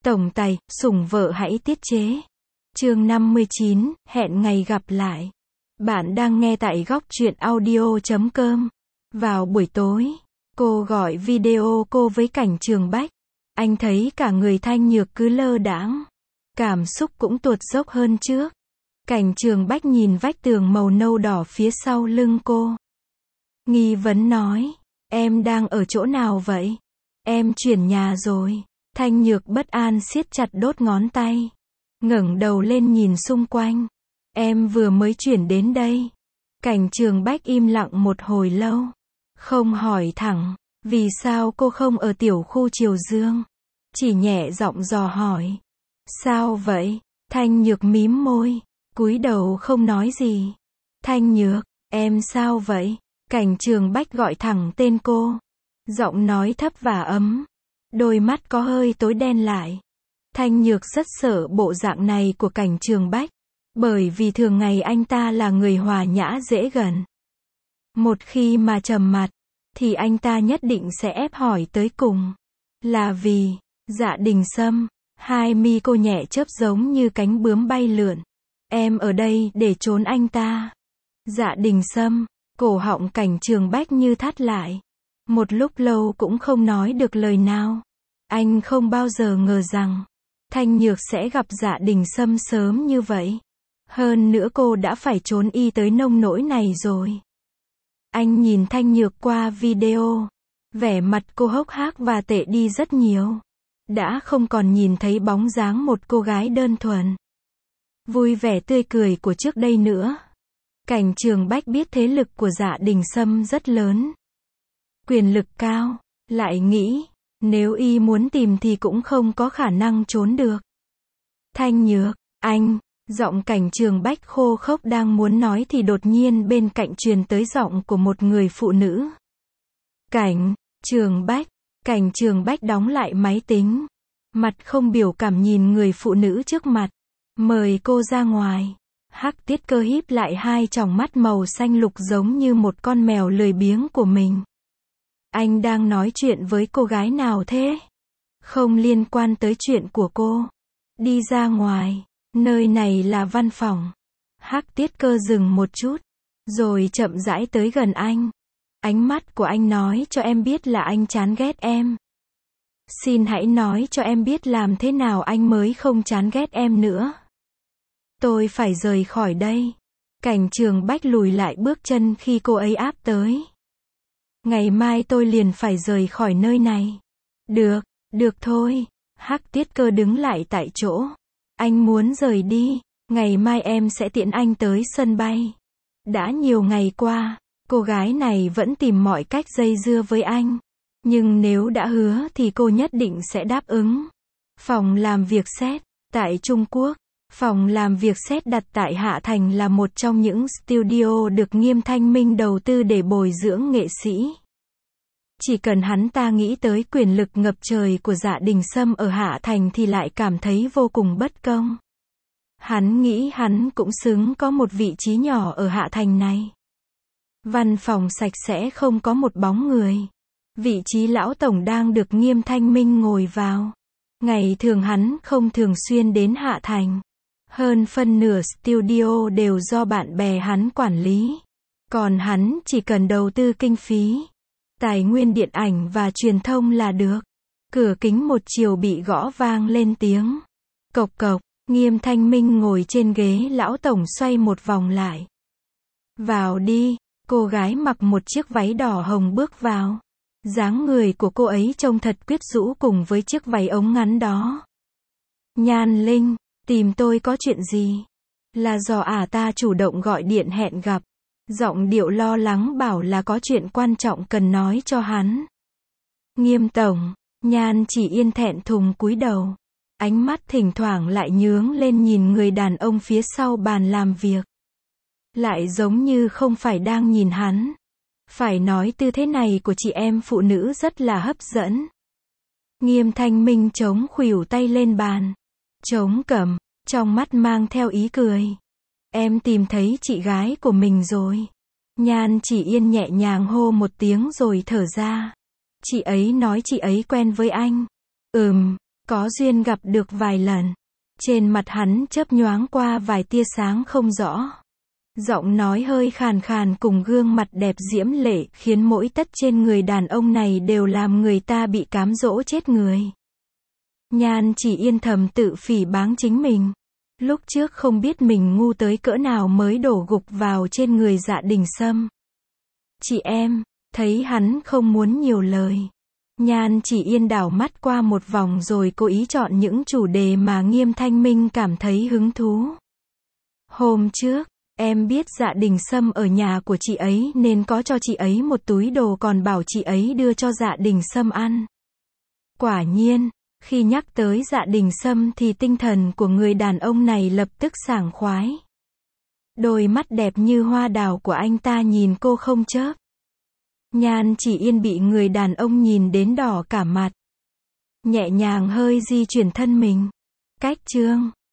Tổng tài, sủng vợ hãy tiết chế. Chương 59, hẹn ngày gặp lại. Bạn đang nghe tại góc truyện audio.com. Vào buổi tối, cô gọi video cô với Cảnh Trường Bách. Anh thấy cả người Thanh Nhược cứ lơ đãng. Cảm xúc cũng tuột dốc hơn trước. Cảnh Trường Bách nhìn vách tường màu nâu đỏ phía sau lưng cô. Nghi vấn nói, em đang ở chỗ nào vậy? Em chuyển nhà rồi. Thanh Nhược bất an siết chặt đốt ngón tay. Ngẩng đầu lên nhìn xung quanh. Em vừa mới chuyển đến đây. Cảnh Trường Bách im lặng một hồi lâu. Không hỏi thẳng, vì sao cô không ở tiểu khu Triều Dương? Chỉ nhẹ giọng dò hỏi. Sao vậy? Thanh Nhược mím môi, cúi đầu không nói gì. Thanh Nhược, em sao vậy? Cảnh Trường Bách gọi thẳng tên cô. Giọng nói thấp và ấm. Đôi mắt có hơi tối đen lại. Thanh Nhược rất sợ bộ dạng này của Cảnh Trường Bách. Bởi vì thường ngày anh ta là người hòa nhã dễ gần. Một khi mà trầm mặt, thì anh ta nhất định sẽ ép hỏi tới cùng. Là vì, Dạ Đình Sâm, hai mi cô nhẹ chớp giống như cánh bướm bay lượn. Em ở đây để trốn anh ta. Dạ Đình Sâm, cổ họng Cảnh Trường Bách như thắt lại. Một lúc lâu cũng không nói được lời nào. Anh không bao giờ ngờ rằng Thanh Nhược sẽ gặp Dạ Đình Sâm sớm như vậy. Hơn nữa cô đã phải trốn y tới nông nỗi này rồi. Anh nhìn Thanh Nhược qua video. Vẻ mặt cô hốc hác và tệ đi rất nhiều. Đã không còn nhìn thấy bóng dáng một cô gái đơn thuần, vui vẻ tươi cười của trước đây nữa. Cảnh Trường Bách biết thế lực của Dạ Đình Sâm rất lớn. Quyền lực cao. Lại nghĩ, nếu y muốn tìm thì cũng không có khả năng trốn được. Thanh Nhược, anh, giọng Cảnh Trường Bách khô khốc đang muốn nói thì đột nhiên bên cạnh truyền tới giọng của một người phụ nữ. Cảnh Trường Bách. Cảnh Trường Bách đóng lại máy tính. Mặt không biểu cảm nhìn người phụ nữ trước mặt. Mời cô ra ngoài. Hắc Tiết Cơ híp lại hai tròng mắt màu xanh lục giống như một con mèo lười biếng của mình. Anh đang nói chuyện với cô gái nào thế? Không liên quan tới chuyện của cô. Đi ra ngoài. Nơi này là văn phòng. Hắc Tiết Cơ dừng một chút. Rồi chậm rãi tới gần anh. Ánh mắt của anh nói cho em biết là anh chán ghét em. Xin hãy nói cho em biết làm thế nào anh mới không chán ghét em nữa. Tôi phải rời khỏi đây. Cảnh Trường Bách lùi lại bước chân khi cô ấy áp tới. Ngày mai tôi liền phải rời khỏi nơi này. Được thôi. Hắc Tiết Cơ đứng lại tại chỗ. Anh muốn rời đi. Ngày mai em sẽ tiễn anh tới sân bay. Đã nhiều ngày qua, cô gái này vẫn tìm mọi cách dây dưa với anh. Nhưng nếu đã hứa thì cô nhất định sẽ đáp ứng. Phòng làm việc SET tại Trung Quốc. Phòng làm việc SET đặt tại Hạ Thành là một trong những studio được Nghiêm Thanh Minh đầu tư để bồi dưỡng nghệ sĩ. Chỉ cần hắn ta nghĩ tới quyền lực ngập trời của Dạ Đình Sâm ở Hạ Thành thì lại cảm thấy vô cùng bất công. Hắn nghĩ hắn cũng xứng có một vị trí nhỏ ở Hạ Thành này. Văn phòng sạch sẽ không có một bóng người. Vị trí lão tổng đang được Nghiêm Thanh Minh ngồi vào. Ngày thường hắn không thường xuyên đến Hạ Thành. Hơn phân nửa studio đều do bạn bè hắn quản lý. Còn hắn chỉ cần đầu tư kinh phí, tài nguyên điện ảnh và truyền thông là được. Cửa kính một chiều bị gõ vang lên tiếng. Cộc cộc, Nghiêm Thanh Minh ngồi trên ghế lão tổng xoay một vòng lại. Vào đi, cô gái mặc một chiếc váy đỏ hồng bước vào. Dáng người của cô ấy trông thật quyến rũ cùng với chiếc váy ống ngắn đó. Nhan Linh, tìm tôi có chuyện gì? Là do ta chủ động gọi điện hẹn gặp. Giọng điệu lo lắng bảo là có chuyện quan trọng cần nói cho hắn. Nghiêm tổng, Nhan Chỉ Yên thẹn thùng cúi đầu. Ánh mắt thỉnh thoảng lại nhướng lên nhìn người đàn ông phía sau bàn làm việc. Lại giống như không phải đang nhìn hắn. Phải nói tư thế này của chị em phụ nữ rất là hấp dẫn. Nghiêm Thanh Minh chống khuỷu tay lên bàn. Chống cằm, trong mắt mang theo ý cười. Em tìm thấy chị gái của mình rồi. Nhan Chỉ Yên nhẹ nhàng hô một tiếng rồi thở ra. Chị ấy nói chị ấy quen với anh. Có duyên gặp được vài lần. Trên mặt hắn chớp nhoáng qua vài tia sáng không rõ. Giọng nói hơi khàn khàn cùng gương mặt đẹp diễm lệ khiến mỗi tất trên người đàn ông này đều làm người ta bị cám dỗ chết người. Nhan Chỉ Yên thầm tự phỉ báng chính mình. Lúc trước không biết mình ngu tới cỡ nào mới đổ gục vào trên người Dạ Đình Sâm. Chị em, thấy hắn không muốn nhiều lời. Nhan Chỉ Yên đảo mắt qua một vòng rồi cố ý chọn những chủ đề mà Nghiêm Thanh Minh cảm thấy hứng thú. Hôm trước, em biết Dạ Đình Sâm ở nhà của chị ấy nên có cho chị ấy một túi đồ còn bảo chị ấy đưa cho Dạ Đình Sâm ăn. Quả nhiên, khi nhắc tới Dạ Đình Sâm thì tinh thần của người đàn ông này lập tức sảng khoái. Đôi mắt đẹp như hoa đào của anh ta nhìn cô không chớp. Nhan Chỉ Yên bị người đàn ông nhìn đến đỏ cả mặt. Nhẹ nhàng hơi di chuyển thân mình. Cách chương